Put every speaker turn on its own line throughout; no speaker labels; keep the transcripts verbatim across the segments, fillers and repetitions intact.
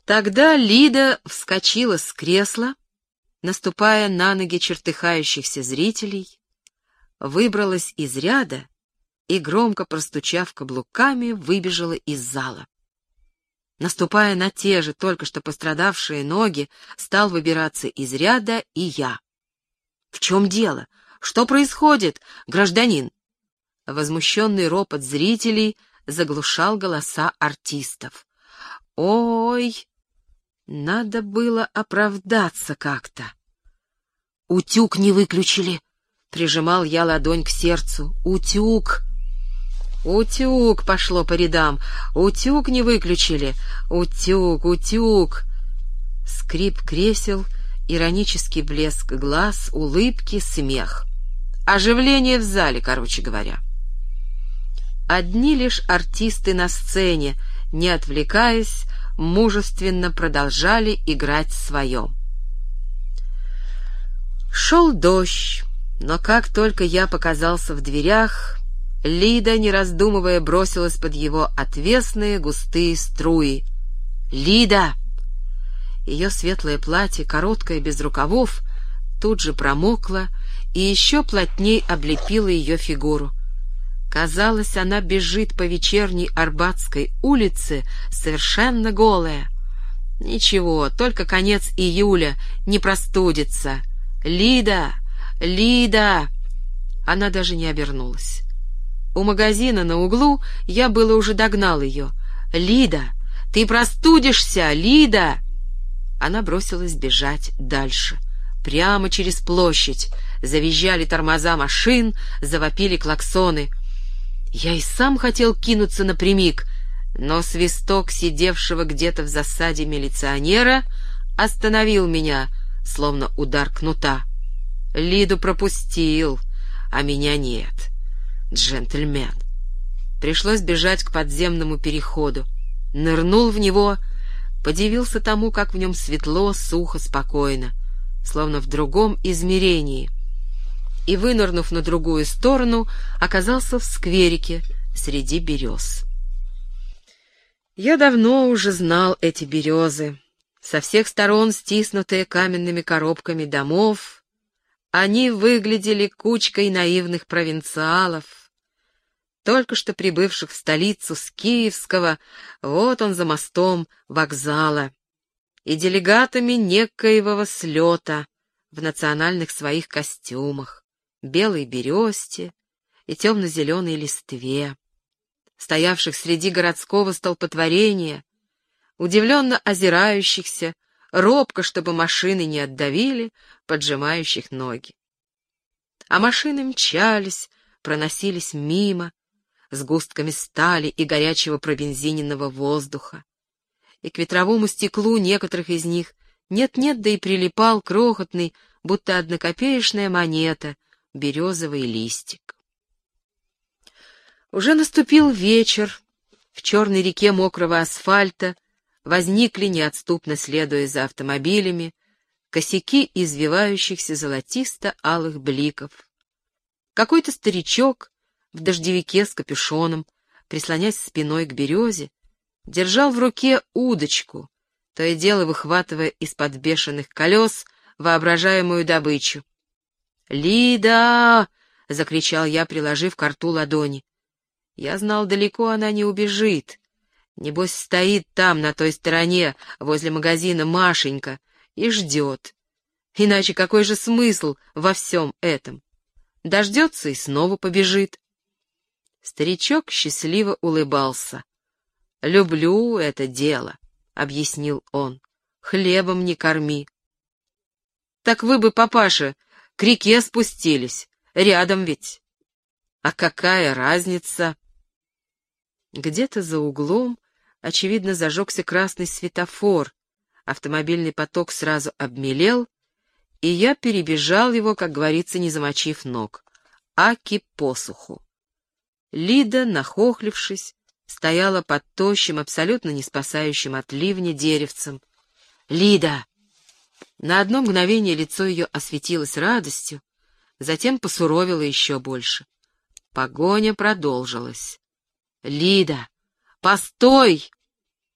Тогда Лида вскочила с кресла, наступая на ноги чертыхающихся зрителей, выбралась из ряда и, громко простучав каблуками, выбежала из зала. Наступая на те же только что пострадавшие ноги, стал выбираться из ряда и я. «В чем дело? Что происходит, гражданин?» Возмущенный ропот зрителей заглушал голоса артистов. «Ой, надо было оправдаться как-то». «Утюг не выключили», — прижимал я ладонь к сердцу. «Утюг». «Утюг» пошло по рядам. «Утюг не выключили». «Утюг, утюг». Скрип кресел, иронический блеск глаз, улыбки, смех. Оживление в зале, короче говоря. Одни лишь артисты на сцене, не отвлекаясь, мужественно продолжали играть свое. Шел дождь, но как только я показался в дверях, Лида, не раздумывая, бросилась под его отвесные густые струи. «Лида!» Ее светлое платье, короткое, без рукавов, тут же промокло и еще плотней облепило ее фигуру. Казалось, она бежит по вечерней Арбатской улице, совершенно голая. Ничего, только конец июля, не простудится. «Лида! Лида!» Она даже не обернулась. У магазина на углу я было уже догнал ее. «Лида, ты простудишься, Лида!» Она бросилась бежать дальше, прямо через площадь. Завизжали тормоза машин, завопили клаксоны. Я и сам хотел кинуться напрямик, но свисток сидевшего где-то в засаде милиционера остановил меня, словно удар кнута. Лиду пропустил, а меня нет. Джентльмен. Пришлось бежать к подземному переходу. Нырнул в него, подивился тому, как в нем светло, сухо, спокойно, словно в другом измерении. И, вынырнув на другую сторону, оказался в скверике среди берез. Я давно уже знал эти березы. Со всех сторон стиснутые каменными коробками домов, они выглядели кучкой наивных провинциалов, только что прибывших в столицу с Киевского, вот он за мостом, вокзала, и делегатами некоего слета в национальных своих костюмах, белой бересте и темно-зеленой листве, стоявших среди городского столпотворения, удивленно озирающихся, робко, чтобы машины не отдавили, поджимающих ноги. А машины мчались, проносились мимо, с густками стали и горячего пробензиненного воздуха. И к ветровому стеклу некоторых из них нет-нет, да и прилипал крохотный, будто однокопеечная монета, березовый листик. Уже наступил вечер, в черной реке мокрого асфальта возникли, неотступно следуя за автомобилями, косяки извивающихся золотисто-алых бликов. Какой-то старичок в дождевике с капюшоном, прислонясь спиной к березе, держал в руке удочку, то и дело выхватывая из-под бешеных колес воображаемую добычу. «Лида!» — закричал я, приложив к рту ладони. Я знал, далеко она не убежит. Небось, стоит там, на той стороне, возле магазина Машенька, и ждет. Иначе какой же смысл во всем этом? Дождется и снова побежит. Старичок счастливо улыбался. «Люблю это дело», — объяснил он. «Хлебом не корми». «Так вы бы, папаша, к реке спустились, рядом ведь». «А какая разница?» Где-то за углом, очевидно, зажегся красный светофор, автомобильный поток сразу обмелел, и я перебежал его, как говорится, не замочив ног, аки посуху. Лида, нахохлившись, стояла под тощим, абсолютно не спасающим от ливня деревцем. «Лида!» На одно мгновение лицо ее осветилось радостью, затем посуровило еще больше. Погоня продолжилась. «Лида! Постой!»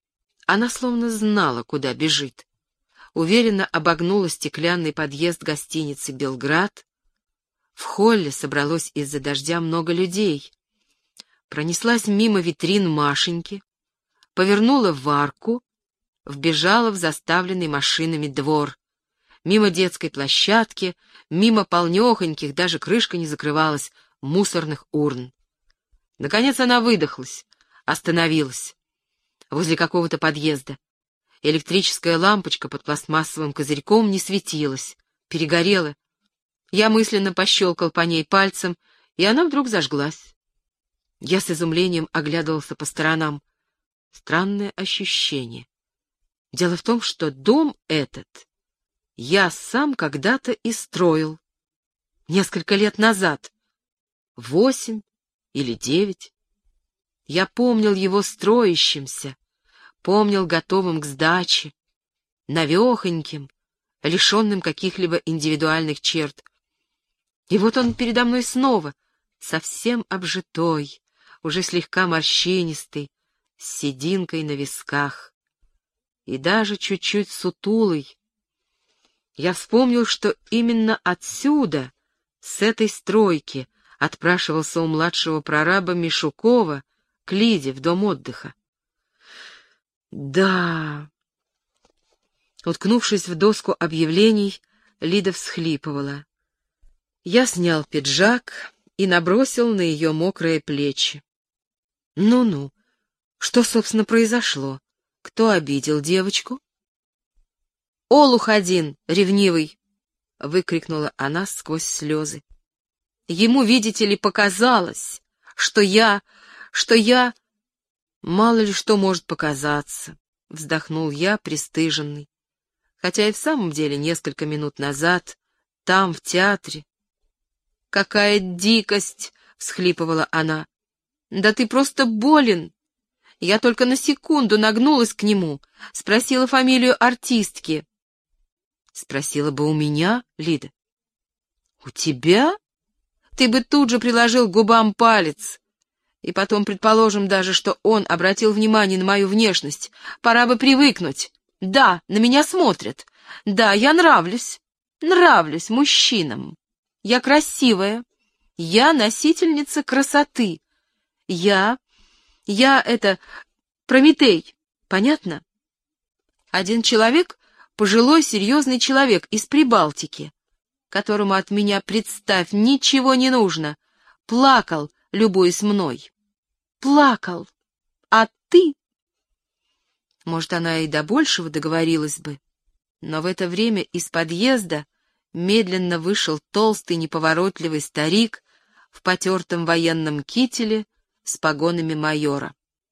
Она словно знала, куда бежит. Уверенно обогнула стеклянный подъезд гостиницы «Белград». В холле собралось из-за дождя много людей. Пронеслась мимо витрин Машеньки, повернула в арку, вбежала в заставленный машинами двор, мимо детской площадки, мимо полнёхоньких, даже крышка не закрывалась, мусорных урн. Наконец она выдохлась, остановилась возле какого-то подъезда. Электрическая лампочка под пластмассовым козырьком не светилась, перегорела. Я мысленно пощелкал по ней пальцем, и она вдруг зажглась. Я с изумлением оглядывался по сторонам. Странное ощущение. Дело в том, что дом этот я сам когда-то и строил. Несколько лет назад. Восемь или девять. Я помнил его строящимся, помнил готовым к сдаче, навехоньким, лишенным каких-либо индивидуальных черт. И вот он передо мной снова, совсем обжитой, уже слегка морщинистый, с сединкой на висках. И даже чуть-чуть сутулый. Я вспомнил, что именно отсюда, с этой стройки, отпрашивался у младшего прораба Мишукова к Лиде в дом отдыха. Да. Уткнувшись в доску объявлений, Лида всхлипывала. Я снял пиджак и набросил на ее мокрые плечи. Ну-ну, что, собственно, произошло? Кто обидел девочку? «Олух один, ревнивый!» — выкрикнула она сквозь слезы. «Ему, видите ли, показалось, что я... что я... Мало ли что может показаться», — вздохнул я, пристыженный. Хотя и в самом деле несколько минут назад, там, в театре... «Какая дикость!» — всхлипывала она. «Да ты просто болен!» Я только на секунду нагнулась к нему, спросила фамилию артистки. Спросила бы у меня, Лида. У тебя? Ты бы тут же приложил к губам палец. И потом, предположим даже, что он обратил внимание на мою внешность. Пора бы привыкнуть. Да, на меня смотрят. Да, я нравлюсь. Нравлюсь мужчинам. Я красивая. Я носительница красоты. Я... Я это... Прометей. Понятно? Один человек, пожилой серьезный человек из Прибалтики, которому от меня, представь, ничего не нужно, плакал, любуясь мной. Плакал. А ты... Может, она и до большего договорилась бы, но в это время из подъезда медленно вышел толстый неповоротливый старик в потертом военном кителе с погонами майора.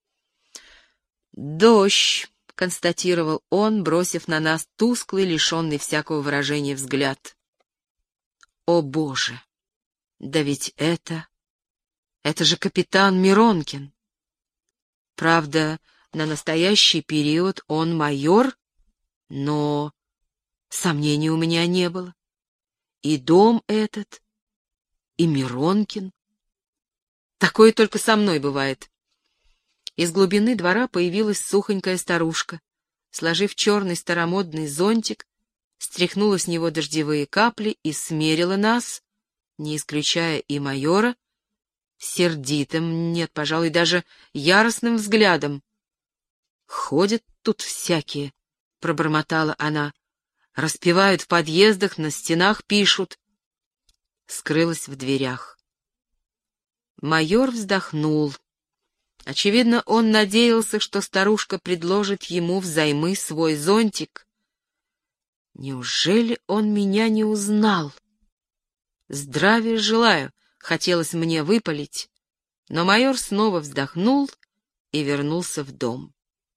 «Дождь», — констатировал он, бросив на нас тусклый, лишенный всякого выражения взгляд. «О, Боже! Да ведь это... это же капитан Миронкин! Правда, на настоящий период он майор, но сомнений у меня не было. И дом этот, и Миронкин. Такое только со мной бывает». Из глубины двора появилась сухонькая старушка. Сложив черный старомодный зонтик, стряхнула с него дождевые капли и смерила нас, не исключая и майора, сердитым, нет, пожалуй, даже яростным взглядом. «Ходят тут всякие», — пробормотала она, — «распевают в подъездах, на стенах пишут». Скрылась в дверях. Майор вздохнул. Очевидно, он надеялся, что старушка предложит ему взаймы свой зонтик. Неужели он меня не узнал? Здравия желаю, хотелось мне выпалить, но майор снова вздохнул и вернулся в дом.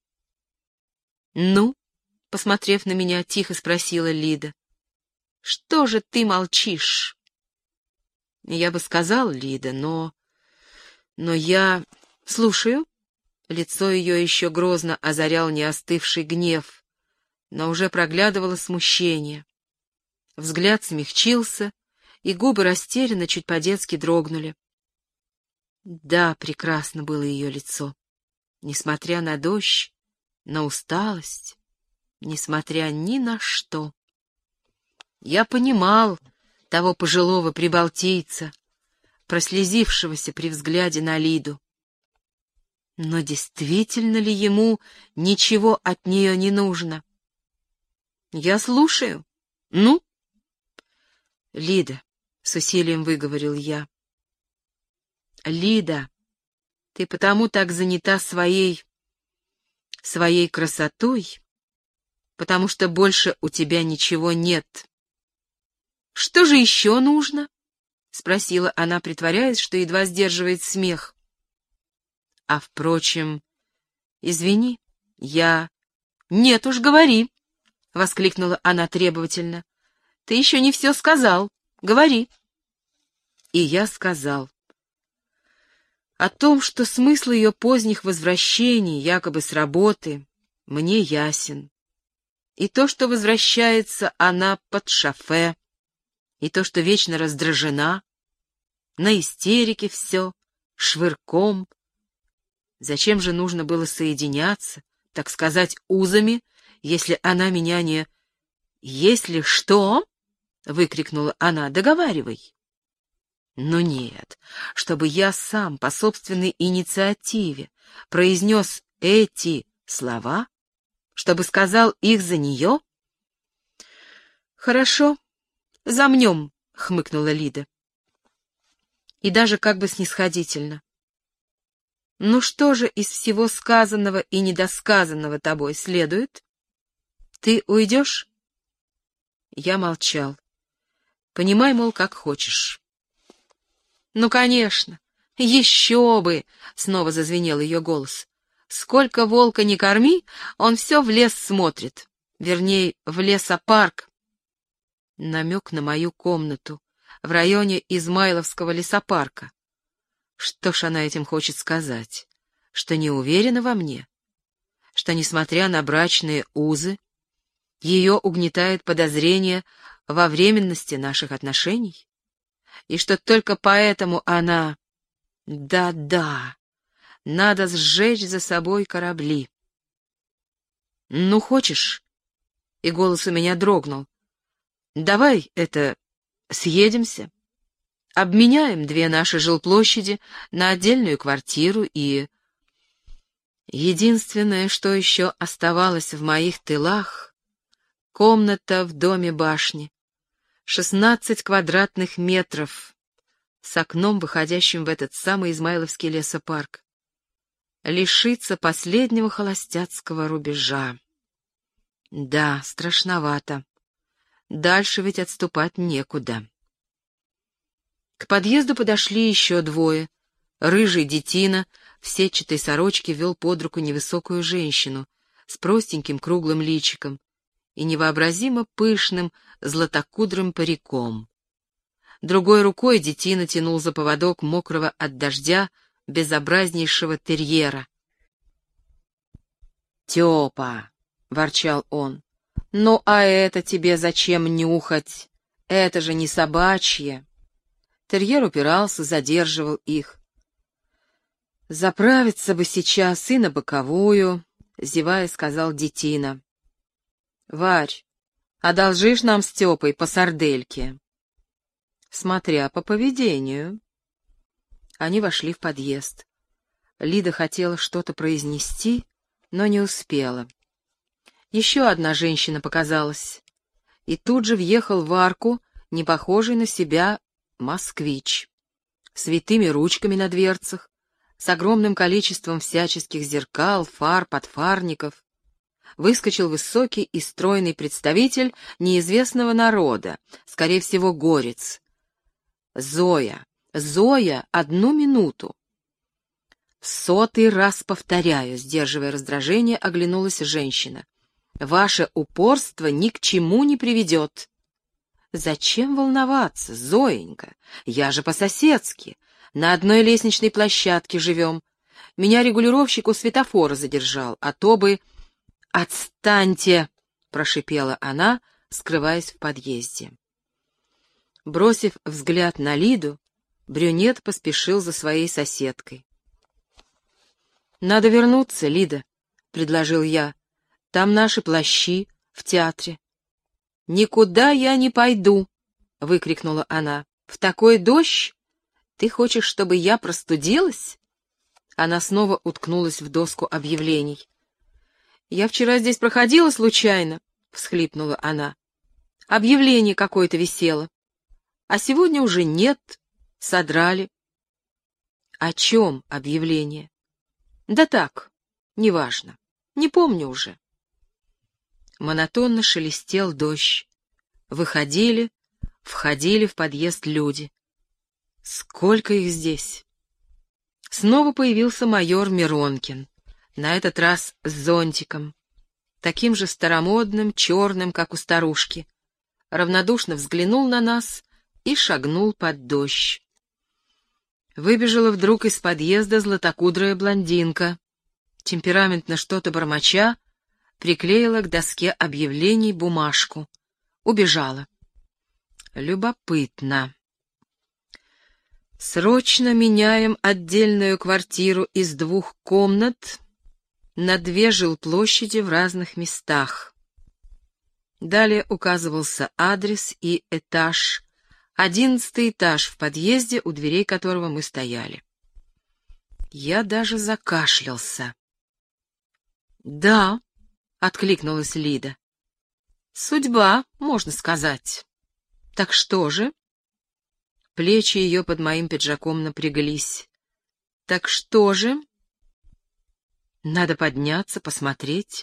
«Ну?» — посмотрев на меня, тихо спросила Лида. «Что же ты молчишь?» Я бы сказал, Лида, но... Но я... «Слушаю». Лицо ее еще грозно озарял неостывший гнев, но уже проглядывало смущение. Взгляд смягчился, и губы растерянно, чуть по-детски дрогнули. Да, прекрасно было ее лицо. Несмотря на дождь, на усталость, несмотря ни на что. Я понимал того пожилого прибалтийца, прослезившегося при взгляде на Лиду. Но действительно ли ему ничего от нее не нужно? Я слушаю. Ну? Лида, с усилием выговорил я. Лида, ты потому так занята своей, своей красотой, потому что больше у тебя ничего нет. Что же еще нужно? Спросила она, притворяясь, что едва сдерживает смех. А, впрочем, извини, я... Нет уж, говори, — воскликнула она требовательно. Ты еще не все сказал. Говори. И я сказал. О том, что смысл ее поздних возвращений, якобы с работы, мне ясен. И то, что возвращается она под шофе, и то, что вечно раздражена, на истерике все, швырком. Зачем же нужно было соединяться, так сказать, узами, если она меня не... «Если что?» — выкрикнула она. «Договаривай». Но нет, чтобы я сам по собственной инициативе произнес эти слова, чтобы сказал их за нее? «Хорошо, замнем», — хмыкнула Лида. И даже как бы снисходительно. Ну что же из всего сказанного и недосказанного тобой следует? Ты уйдешь? Я молчал. Понимай, мол, как хочешь. Ну, конечно, еще бы! Снова зазвенел ее голос. Сколько волка не корми, он все в лес смотрит. Вернее, в лесопарк. Намек на мою комнату в районе Измайловского лесопарка. Что ж она этим хочет сказать? Что не уверена во мне? Что, несмотря на брачные узы, ее угнетает подозрение во временности наших отношений? И что только поэтому она... Да-да, надо сжечь за собой корабли. Ну, хочешь? И голос у меня дрогнул. Давай это... съедемся. Обменяем две наши жилплощади на отдельную квартиру и... Единственное, что еще оставалось в моих тылах — комната в доме башни, шестнадцать квадратных метров, с окном, выходящим в этот самый Измайловский лесопарк. Лишиться последнего холостяцкого рубежа. Да, страшновато. Дальше ведь отступать некуда. К подъезду подошли еще двое. Рыжий детина в сетчатой сорочке вел под руку невысокую женщину с простеньким круглым личиком и невообразимо пышным златокудрым париком. Другой рукой детина тянул за поводок мокрого от дождя безобразнейшего терьера. «Тёпа!» — ворчал он. «Ну а это тебе зачем нюхать? Это же не собачье!» Терьер упирался, задерживал их. «Заправиться бы сейчас и на боковую», — зевая сказал детина. «Варь, одолжишь нам с Тёпой по сардельке?» «Смотря по поведению». Они вошли в подъезд. Лида хотела что-то произнести, но не успела. Еще одна женщина показалась, и тут же въехал в арку, не похожий на себя, москвич, с витыми ручками на дверцах, с огромным количеством всяческих зеркал, фар, подфарников. Выскочил высокий и стройный представитель неизвестного народа, скорее всего, горец. «Зоя! Зоя! Одну минуту!» В сотый раз повторяю, сдерживая раздражение, оглянулась женщина. «Ваше упорство ни к чему не приведет». «Зачем волноваться, Зоенька? Я же по-соседски. На одной лестничной площадке живем. Меня регулировщик у светофора задержал, а то бы...» «Отстаньте!» — прошипела она, скрываясь в подъезде. Бросив взгляд на Лиду, брюнет поспешил за своей соседкой. «Надо вернуться, Лида», — предложил я, Там наши плащи в театре. «Никуда я не пойду!» — выкрикнула она. «В такой дождь? Ты хочешь, чтобы я простудилась?» Она снова уткнулась в доску объявлений. «Я вчера здесь проходила случайно», — всхлипнула она. «Объявление какое-то висело. А сегодня уже нет, содрали». «О чем объявление?» «Да так, неважно, не помню уже». Монотонно шелестел дождь. Выходили, входили в подъезд люди. Сколько их здесь! Снова появился майор Миронкин, на этот раз с зонтиком, таким же старомодным, черным, как у старушки. Равнодушно взглянул на нас и шагнул под дождь. Выбежала вдруг из подъезда златокудрая блондинка. Темпераментно что-то бормоча, приклеила к доске объявлений бумажку. Убежала. Любопытно. Срочно меняем отдельную квартиру из двух комнат на две жилплощади в разных местах. Далее указывался адрес и этаж, одиннадцатый этаж в подъезде, у дверей которого мы стояли. Я даже закашлялся. «Да», — откликнулась Лида. «Судьба, можно сказать. Так что же?» Плечи ее под моим пиджаком напряглись. «Так что же?» «Надо подняться, посмотреть».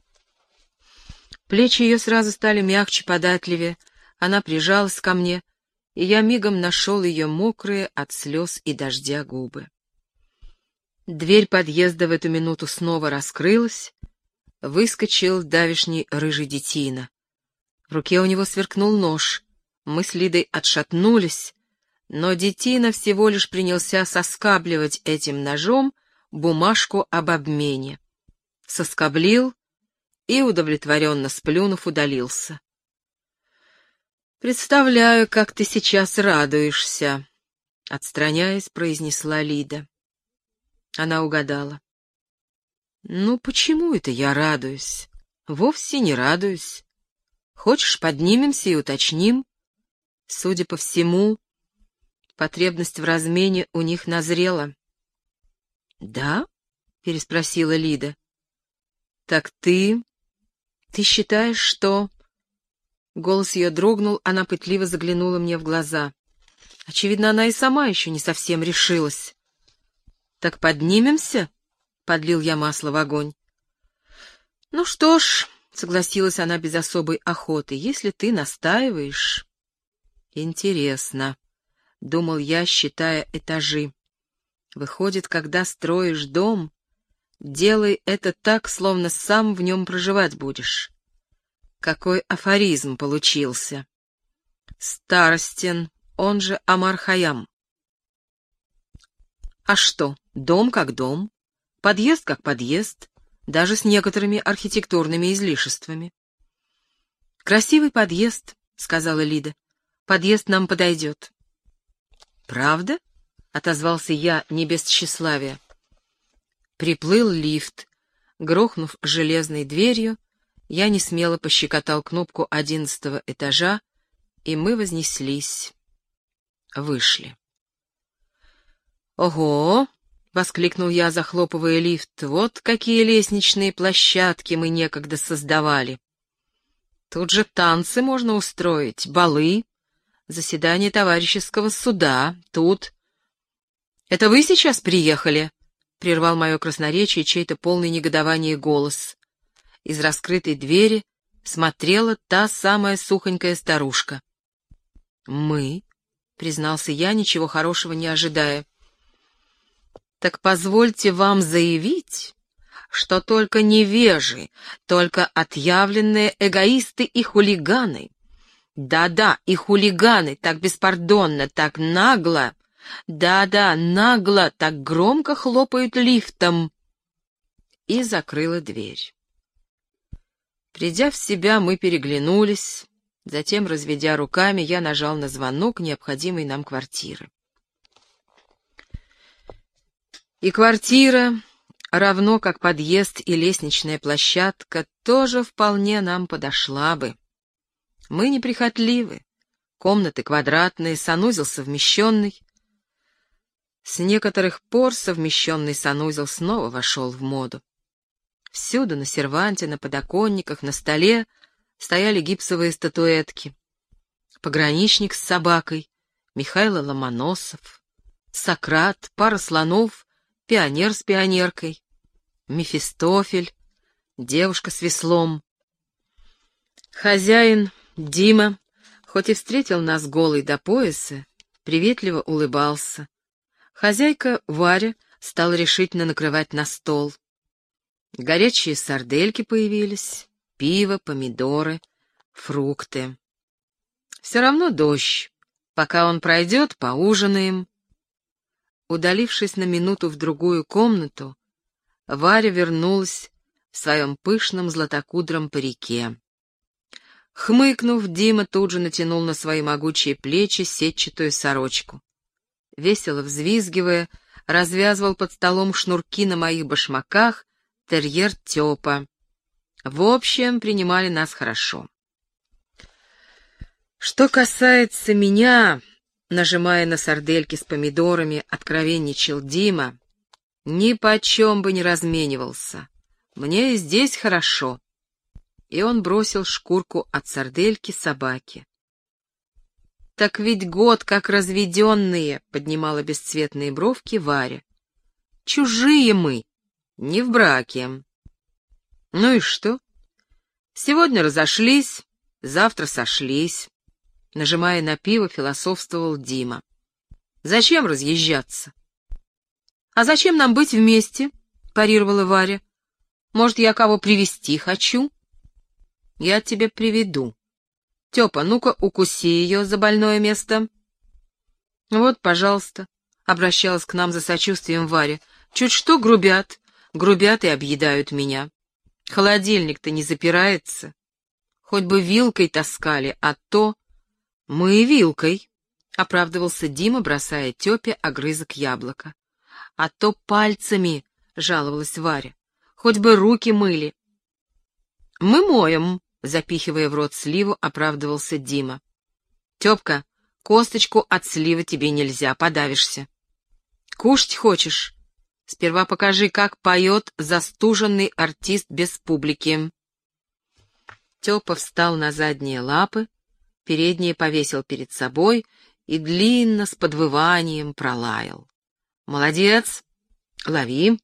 Плечи ее сразу стали мягче, податливее. Она прижалась ко мне, и я мигом нашел ее мокрые от слез и дождя губы. Дверь подъезда в эту минуту снова раскрылась. Выскочил давишний рыжий детина. В руке у него сверкнул нож. Мы с Лидой отшатнулись, но детина всего лишь принялся соскабливать этим ножом бумажку об обмене. Соскоблил и, удовлетворенно сплюнув, удалился. «Представляю, как ты сейчас радуешься», — отстраняясь, произнесла Лида. Она угадала. «Ну, почему это я радуюсь? Вовсе не радуюсь. Хочешь, поднимемся и уточним? Судя по всему, потребность в размене у них назрела». «Да?» — переспросила Лида. «Так ты... ты считаешь, что...» Голос ее дрогнул, она пытливо заглянула мне в глаза. Очевидно, она и сама еще не совсем решилась. «Так поднимемся?» — подлил я масло в огонь. «Ну что ж», — согласилась она без особой охоты, — «если ты настаиваешь...» «Интересно», — думал я, считая этажи. «Выходит, когда строишь дом, делай это так, словно сам в нем проживать будешь». Какой афоризм получился. Старостин, он же Омар Хайям. А что, дом как дом, подъезд как подъезд, даже с некоторыми архитектурными излишествами. «Красивый подъезд», — сказала Лида. «Подъезд нам подойдет». «Правда?» — отозвался я не без тщеславия. Приплыл лифт. Грохнув железной дверью, я несмело пощекотал кнопку одиннадцатого этажа, и мы вознеслись. Вышли. «Ого!» — воскликнул я, захлопывая лифт. «Вот какие лестничные площадки мы некогда создавали! Тут же танцы можно устроить, балы, заседание товарищеского суда, тут...» «Это вы сейчас приехали?» — прервал мое красноречие чей-то полный негодования голос. Из раскрытой двери смотрела та самая сухонькая старушка. «Мы?» — признался я, ничего хорошего не ожидая. «Так позвольте вам заявить, что только невежи, только отъявленные эгоисты и хулиганы, да-да, и хулиганы так беспардонно, так нагло, да-да, нагло, так громко хлопают лифтом». И закрыла дверь. Придя в себя, мы переглянулись, затем, разведя руками, я нажал на звонок необходимой нам квартиры. И квартира, равно как подъезд и лестничная площадка, тоже вполне нам подошла бы. Мы неприхотливы, комнаты квадратные, санузел совмещенный. С некоторых пор совмещенный санузел снова вошел в моду. Всюду на серванте, на подоконниках, на столе стояли гипсовые статуэтки. Пограничник с собакой, Михайло Ломоносов, Сократ, пара слонов, пионер с пионеркой, Мефистофель, девушка с веслом. Хозяин, Дима, хоть и встретил нас голой до пояса, приветливо улыбался. Хозяйка, Варя, стала решительно накрывать на стол. Горячие сардельки появились, пиво, помидоры, фрукты. Все равно дождь. Пока он пройдет, поужинаем. Удалившись на минуту в другую комнату, Варя вернулась в своем пышном златокудром парике. Хмыкнув, Дима тут же натянул на свои могучие плечи сетчатую сорочку. Весело взвизгивая, развязывал под столом шнурки на моих башмаках терьер Тёпа. В общем, принимали нас хорошо. Что касается меня, нажимая на сардельки с помидорами, откровенничал Дима, ни почем бы не разменивался. Мне и здесь хорошо. И он бросил шкурку от сардельки собаке. «Так ведь год как разведенные», — поднимала бесцветные бровки Варя. «Чужие мы, не в браке». «Ну и что? Сегодня разошлись, завтра сошлись», — нажимая на пиво, философствовал Дима. «Зачем разъезжаться?» «А зачем нам быть вместе?» — парировала Варя. «Может, я кого привести хочу?» «Я тебе приведу. Тёпа, ну-ка укуси ее за больное место». «Вот, пожалуйста», — обращалась к нам за сочувствием Варя. «Чуть что грубят, грубят и объедают меня. Холодильник-то не запирается. Хоть бы вилкой таскали, а то...» «Мы и вилкой», — оправдывался Дима, бросая Тёпе огрызок яблока. «А то пальцами», — жаловалась Варя. «Хоть бы руки мыли». «Мы моем», — запихивая в рот сливу, оправдывался Дима. «Тёпка, косточку от сливы тебе нельзя, подавишься». «Кушать хочешь? Сперва покажи, как поет застуженный артист без публики». Тёпа встал на задние лапы, передние повесил перед собой и длинно с подвыванием пролаял. «Молодец! Лови!»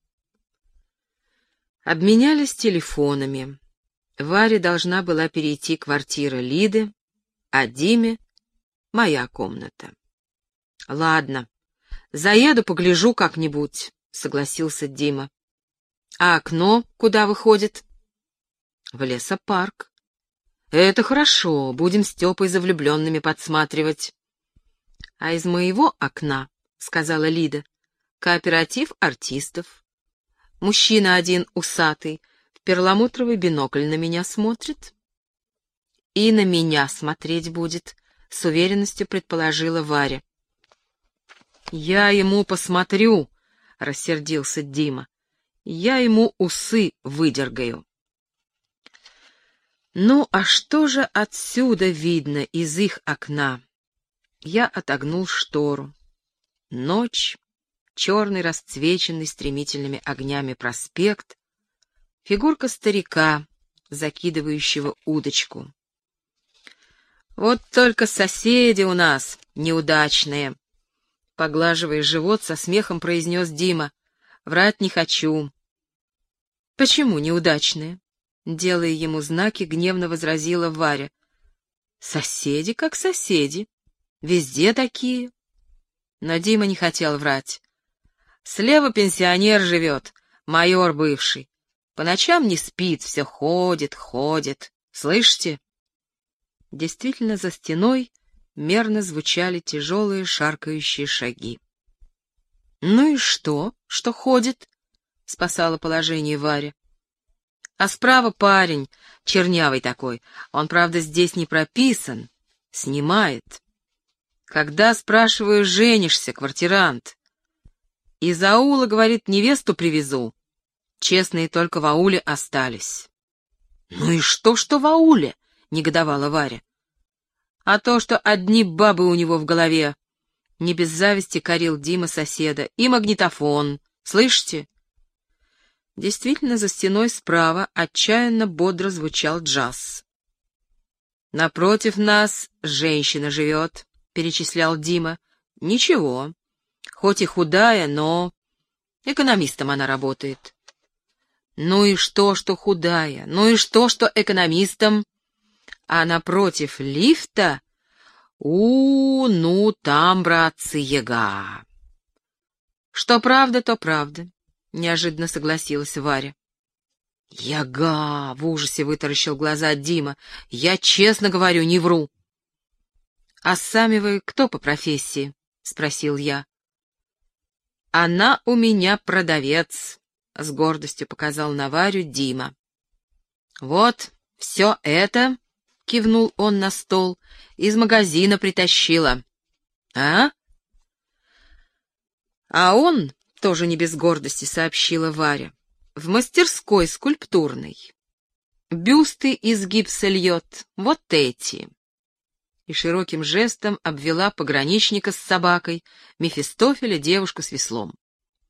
Обменялись телефонами. Варя должна была перейти квартира Лиды, а Диме — моя комната. «Ладно, заеду, погляжу как-нибудь», — согласился Дима. «А окно куда выходит?» «В лесопарк». «Это хорошо, будем с Тёпой за влюбленными подсматривать». «А из моего окна, — сказала Лида, — кооператив артистов. Мужчина один усатый в перламутровый бинокль на меня смотрит». «И на меня смотреть будет», — с уверенностью предположила Варя. «Я ему посмотрю», — рассердился Дима. «Я ему усы выдергаю». Ну, а что же отсюда видно из их окна? Я отогнул штору. Ночь, черный расцвеченный стремительными огнями проспект, фигурка старика, закидывающего удочку. «Вот только соседи у нас неудачные», — поглаживая живот, со смехом произнес Дима. «Врать не хочу». «Почему неудачные?» Делая ему знаки, гневно возразила Варя. «Соседи как соседи. Везде такие». Но Дима не хотел врать. «Слева пенсионер живет, майор бывший. По ночам не спит, все ходит, ходит. Слышите?» Действительно, за стеной мерно звучали тяжелые шаркающие шаги. «Ну и что, что ходит?» — спасала положение Варя. «А справа парень, чернявый такой, он, правда, здесь не прописан, снимает. Когда, спрашиваю, женишься, квартирант? Из аула, говорит, невесту привезу. Честные только в ауле остались». «Ну и что, что в ауле?» — негодовала Варя. «А то, что одни бабы у него в голове», — не без зависти корил Дима соседа, — «и магнитофон. Слышите?» Действительно, за стеной справа отчаянно бодро звучал джаз. «Напротив нас женщина живет», — перечислял Дима. «Ничего, хоть и худая, но экономистом она работает». «Ну и что, что худая? Ну и что, что экономистом? А напротив лифта? У, ну там, братцы, яга». «Что правда, то правда», — неожиданно согласилась Варя. «Яга!» — в ужасе вытаращил глаза Дима. «Я честно говорю, не вру». «А сами вы кто по профессии?» — спросил я. «Она у меня продавец», — с гордостью показал на Варю Дима. «Вот, все это», — кивнул он на стол, — «из магазина притащила». «А?» «А он, тоже не без гордости сообщила Варя, в мастерской скульптурной. Бюсты из гипса льет, вот эти». И широким жестом обвела пограничника с собакой, Мефистофеля девушку с веслом.